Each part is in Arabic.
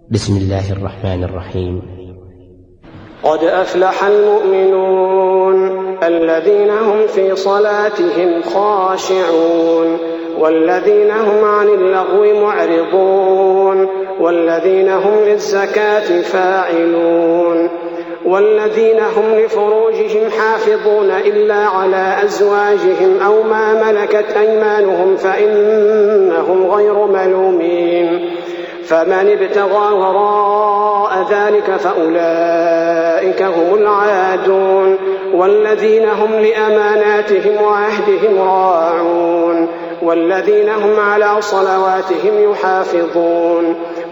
بسم الله الرحمن الرحيم. قد أفلح المؤمنون الذين هم في صلاتهم خاشعون والذين هم عن اللغو معرضون والذين هم للزكاة فاعلون والذين هم لفروجهم حافظون إلا على أزواجهم أو ما ملكت أيمانهم فإنهم غير ملومين. فمن ابتغى وراء ذلك فأولئك هم العادون والذين هم لأماناتهم وعهدهم راعون والذين هم على صلواتهم يحافظون.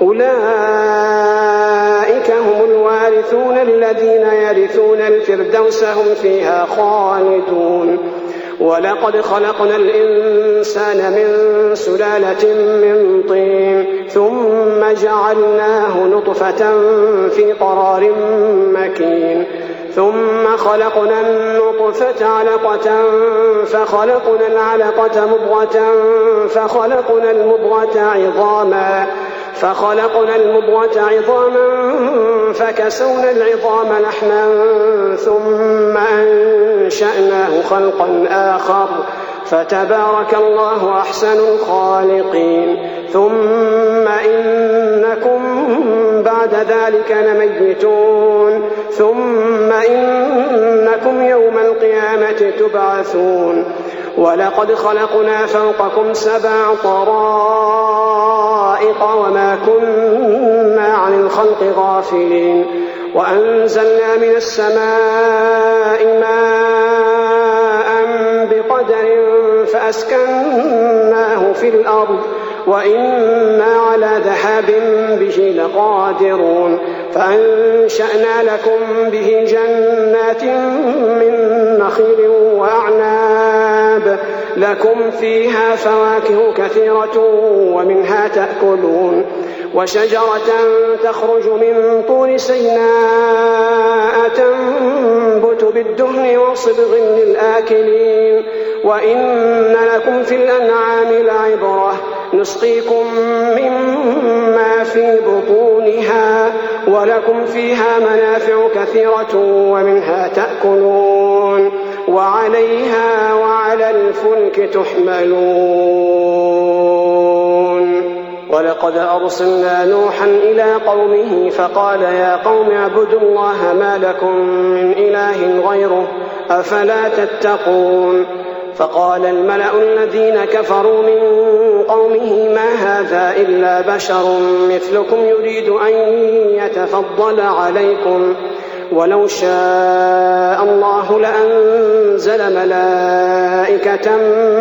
أولئك هم الوارثون الذين يرثون الفردوس هم فيها خالدون. ولقد خلقنا الإنسان من سلالة من طين ثم جعلناه نطفة في قرار مكين ثم خلقنا النطفة علقة فخلقنا العلقة مضغة فخلقنا المضغة عظاما فكسونا العظام لحما ثم أنشأناه خلقا آخر فتبارك الله أحسن الخالقين. ثم إنكم بعد ذلك لميتون ثم إنكم يوم القيامة تبعثون. ولقد خلقنا فوقكم 7 طرائق وما كنا عن الخلق غافلين وأنزلنا من السماء ماء بقدر فأسكناه في الأرض وإنا على ذهاب به لقادرون. فأنشأنا لكم به جنات من نخيل وأعناب لكم فيها فواكه كثيرة ومنها تأكلون وشجرة تخرج من طور سيناء تنبت بالدهن وصبغ للآكلين. وإن لكم في الأنعام لعبرة نسقيكم مما في بطونها ولكم فيها منافع كثيرة ومنها تأكلون وعليها وعلى الفلك تحملون. ولقد أرسلنا نوحا إلى قومه فقال يا قوم اعبدوا الله ما لكم من إله غيره أفلا تتقون. فقال الملأ الذين كفروا من قومه ما هذا إلا بشر مثلكم يريد أن يتفضل عليكم ولو شاء الله لأنزل ملائكة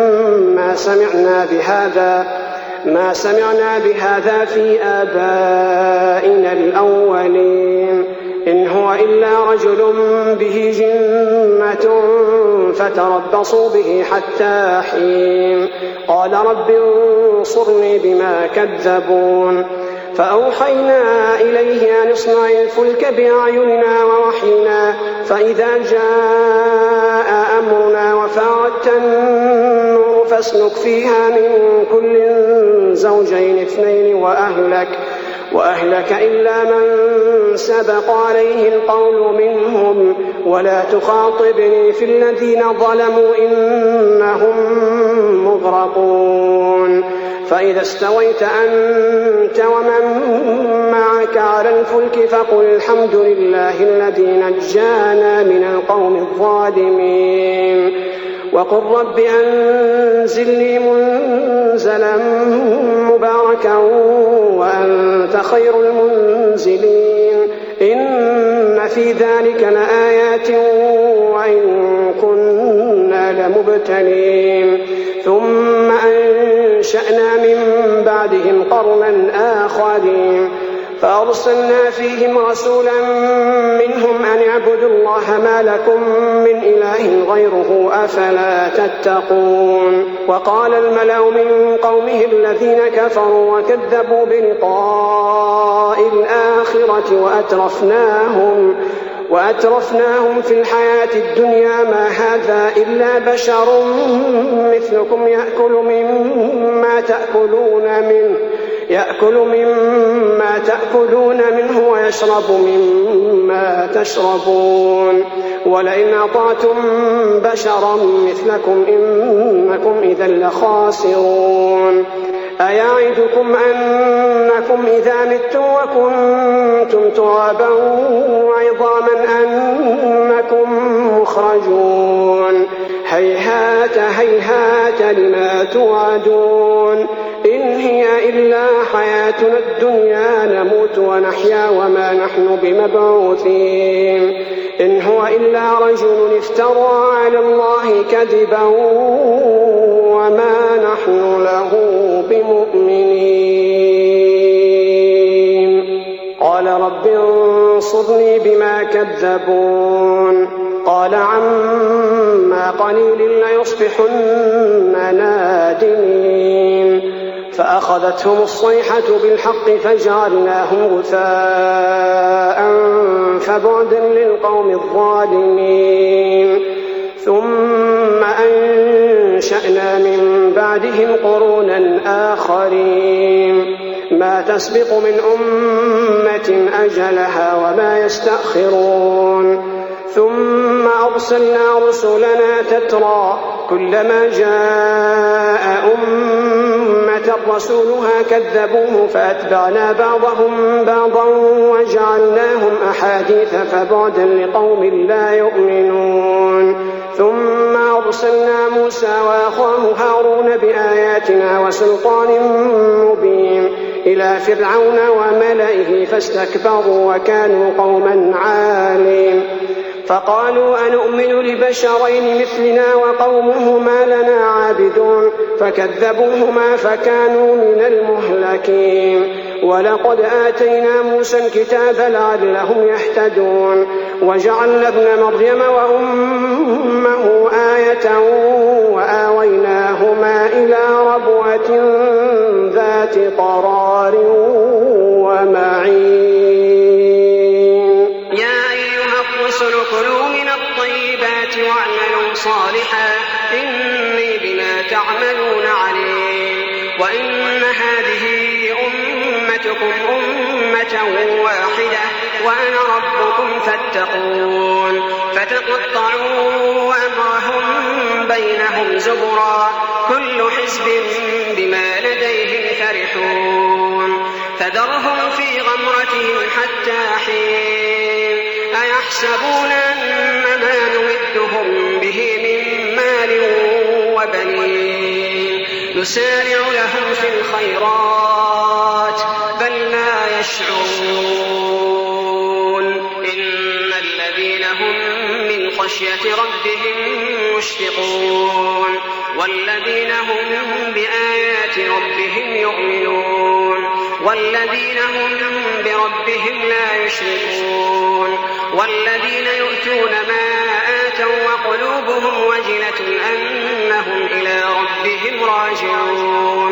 ما سمعنا بهذا في آبائنا الأولين إن هو إلا رجل به جنة فتربصوا به حتى حين. قال رب انصرني بما كذبون. فأوحينا إليه أن اصنع الفلك بأعيننا ووحينا فإذا جاء أمرنا وفاردت النور فاسلك فيها من كل زوجين 2 وأهلك إلا من سبق عليه القول منهم ولا تخاطبني في الذين ظلموا إنهم مغرقون. فإذا استويت أنت ومن معك على الفلك فقل الحمد لله الذي نجانا من القوم الظالمين وقل رب أنزلني منزلا مباركا وأنت خير المنزلين. إن في ذلك لآيات وإن كنا لمبتلين. ثم أنشأنا من بعدهم قرنا آخرين فأرسلنا فيهم رسولا منهم أن اعبدوا الله ما لكم من إله غيره أفلا تتقون. وقال الملأ من قومه الذين كفروا وكذبوا بلقاء الآخرة وأترفناهم في الحياة الدنيا ما هذا إلا بشر مثلكم يأكل يأكل مما تأكلون منه ويشرب مما تشربون ولئن أطعتم بشرا مثلكم إنكم إذا لخاسرون أيعدكم أنكم إذا متم وكنتم ترابا وعظاما أنكم مخرجون هيهات هيهات لما توعدون إن هي إلا حياتنا الدنيا نموت ونحيا وما نحن بمبعوثين إن هو إلا رجل افترى على الله كذبا وما نحن له بمؤمنين قال رب انصرني بما كذبون قال عما قليل ليصبحن نادمين فأخذتهم الصيحة بالحق فجعلناهم غثاء فبعدا للقوم الظالمين ثم أنشأنا من بعدهم قرونا آخرين ما تسبق من أمة أجلها وما يستأخرون ثم أرسلنا رسلنا تترى كلما جاء أمة رسولها كذبوه فأتبعنا بعضهم بعضا وجعلناهم أحاديث فبعدا لقوم لا يؤمنون ثم أرسلنا موسى وأخاه هارون بآياتنا وسلطان مبين إلى فرعون وملئه فاستكبروا وكانوا قوما عالين فقالوا أنؤمن لبشرين مثلنا وقومهما لنا عابدون فكذبوهما فكانوا من المهلكين ولقد آتينا موسى الكتاب لعلهم يهتدون وجعلنا ابن مريم وأمه آية وآويناهما إلى ربوة ذات قرار ومعين يا أيها الرسل كلوا من الطيبات واعملوا صالحا إني بما تعملون عليم وإن هذه أمتكم أمة واحدة وأنا ربكم فاتقون فتقطعوا أمرهم بينهم زبرا كل حزب بما لديهم فرحون فذرهم في غمرتهم حتى حين أيحسبون أنما نمدهم به من مال وبنين نسارع لهم في الخيرات بل لا يشعرون إن الذين هم من خشية ربهم مشفقون والذين هم بآيات ربهم يؤمنون والذين هم بربهم لا يشركون والذين يؤتون ما آتوا وقلوبهم وجلة أنهم إلى ربهم راجعون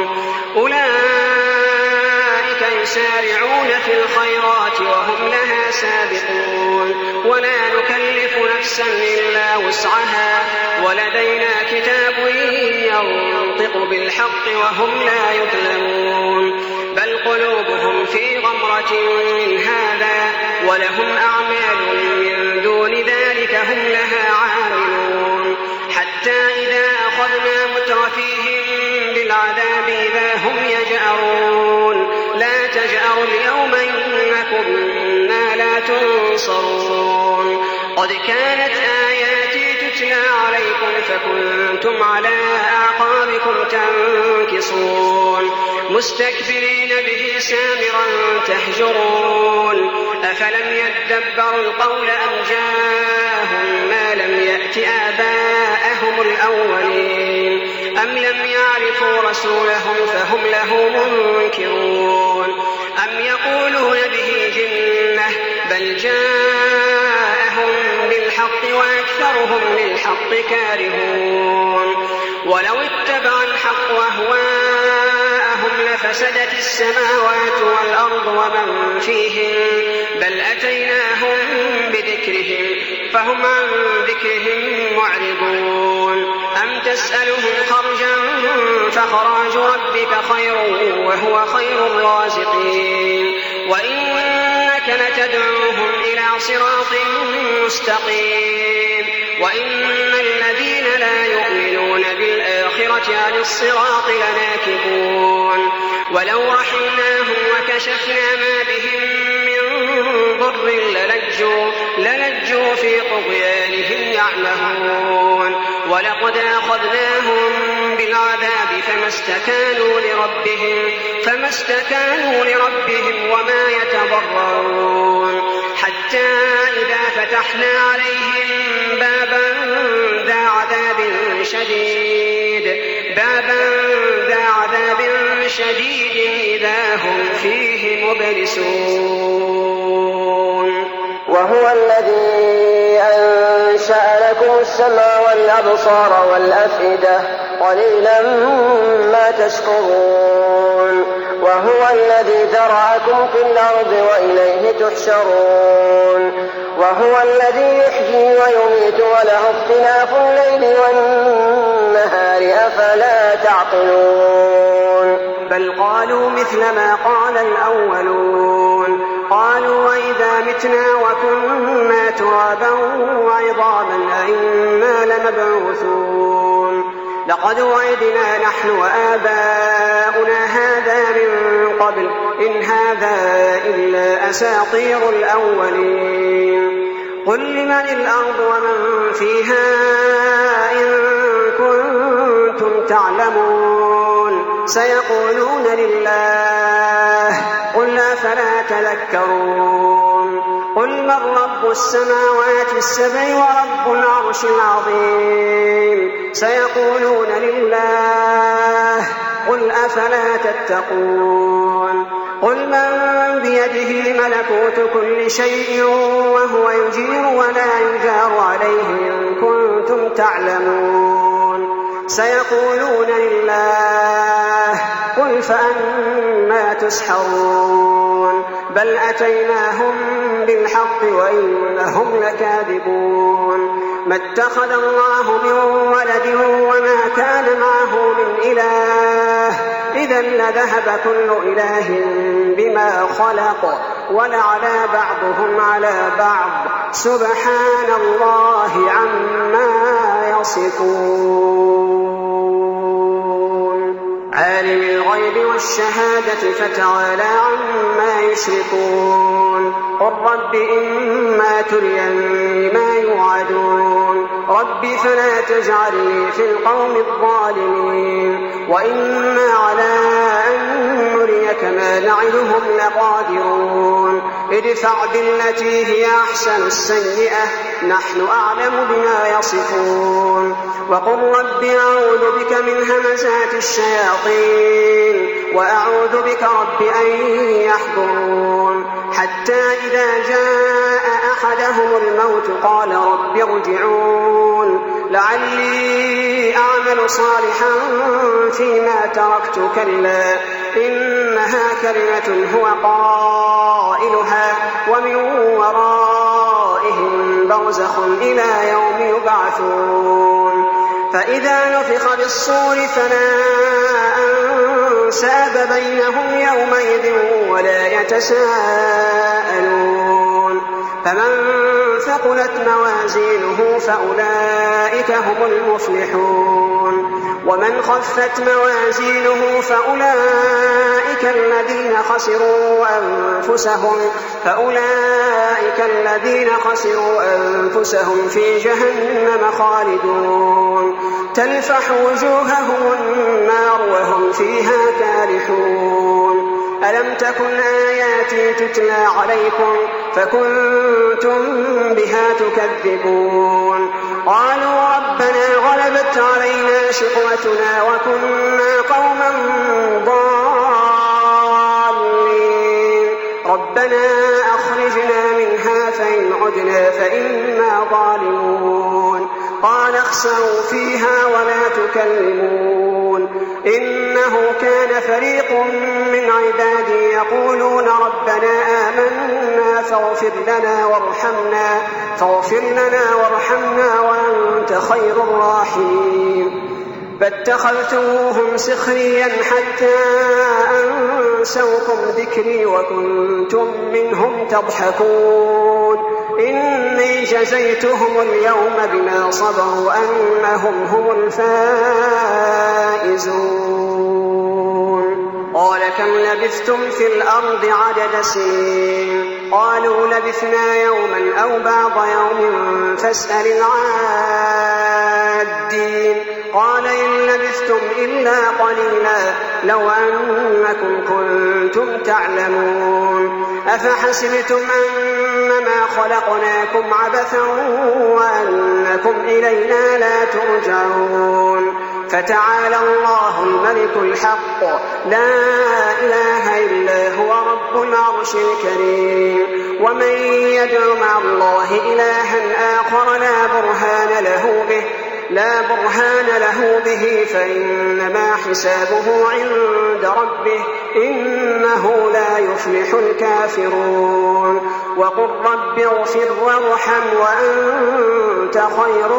أولئك يسارعون في الخيرات وهم لها سابقون ولا نكلف نفسا إلا وسعها ولدينا كتاب ينطق بالحق وهم لا يظلمون بل قلوبهم في غمرة من هذا ولهم أعمال من دون ذلك هم لها عاملون حتى إذا أخذنا مترفيهم بالعذاب إذا هم يجأرون لا تجأروا اليوم إنكم منا لا تنصرون قد كانت آياتي تتلى عليكم فكنتم على أعقابكم تنكصون مستكبرين به سامرا تهجرون أفلم يدبروا القول أم جاءهم ما لم يأت آباءهم الأولين أم لم يعرفوا رسولهم فهم له منكرون أم يقولون به جنة بل جاءهم بالحق وأكثرهم للحق كارهون ولو اتبع الحق أهواءهم لفسدت السماوات والأرض ومن فيهن بل أتيناهم بذكرهم فهم عن ذكرهم معرضون. أم تسألهم خرجا فخراج ربك خير وهو خير الرازقين. وإنك لتدعوهم إلى صراط مستقيم. وإن الذين لا يؤمنون بالآخرة عن الصراط لناكبون. ولو رحمناهم وكشفنا ما بهم من ضر للجوا في طغيانهم يعمهون. ولقد أخذناهم بالعذاب فما استكانوا لربهم وما يتضرعون. حتى إذا فتحنا عليهم بابا ذا عذاب شديد إذا هم فيه مبلسون. وهو الذي أنشأ لكم السمع والأبصار والأفئدة قليلا ما تشكرون. وهو الذي ذرأكم في الأرض وإليه تحشرون. وهو الذي يحيي ويميت وله اختلاف الليل والنهار أفلا تعقلون. بل قالوا مثل ما قال الأولون. قالوا وإذا متنا وكنا ترابا وعظاما أئنا لمبعوثون. لقد وعدنا نحن وآباؤنا هذا من قبل إن هذا إلا أساطير الأولين. قل لمن الأرض ومن فيها إن كنتم تعلمون. سيقولون لله قل أفلا تذكرون. قل من رب السماوات السبع ورب العرش العظيم. سيقولون لله قل أفلا تتقون. قل من بيده ملكوت كل شيء وهو يجير ولا يجار عليه إن كنتم تعلمون. سيقولون لله قل فأنى تسحرون. بل أتيناهم بالحق وإنهم لكاذبون. ما اتخذ الله من ولد وما كان معه من إله إذا لذهب كل إله بما خلق ولعلى بعضهم على بعض سبحان الله عما يصفون. عالم الغيب والشهادة فتعالى عما يشركون. قل رب إما تريني ما يوعدون رب فلا تجعلني في القوم الظالمين. وإنا على أن نريك ما نعدهم لقادرون. ادفع بالتي هي أحسن السيئة نحن أعلم بما يصفون. وقل رب أعوذ بك من همزات الشياطين وأعوذ بك رب أن يحضرون. حتى إذا جاء أحدهم الموت قال رب ارجعون لعلي أعمل صالحا فيما تركت كلا إنها كلمة هو قائلها ومن ورائهم برزخ إلى يوم يبعثون. فإذا نفخ بالصور فلا أنساب بينهم يومئذ ولا يتساءلون. فمن ثقلت موازينه فأولئك هم المفلحون. ومن خفت موازينه فأولئك الذين خسروا أنفسهم في جهنم خالدون. تلفح وجوههم النار وهم فيها كالحون. ألم تكن آياتي تتلى عليكم فكنتم بها تكذبون. قالوا ربنا غلبت علينا شقوتنا وكنا قوما ضالين. ربنا أخرجنا منها فإن عدنا فإنا ظالمون. قال اخسئوا فيها ولا تكلمون إنه كان فريق من عبادي يقولون ربنا آمنا فاغفر لنا وارحمنا فاغفر لنا وارحمنا وأنت خير الراحمين. فاتخذتموهم سخريا حتى أنسوكم ذكري وكنتم منهم تضحكون. إني جزيتهم اليوم بما صبروا أنهم هم الفائزون. قال كم لبثتم في الأرض عدد سنين؟ قالوا لبثنا يوما أو بعض يوم فاسأل العادين. قال إن لبثتم إلا قليلا لو أنكم كنتم تعلمون. أفحسبتم أنما خلقناكم عبثا وأنكم إلينا لا ترجعون. فتعالى الله الملك الحق لا إله إلا هو رب العرش الكريم. ومن يدع مع الله إلها آخر لا برهان له به فإنما حسابه عند ربه إنه لا يفلح الكافرون. وقل رب اغفر وارحم وأنت خير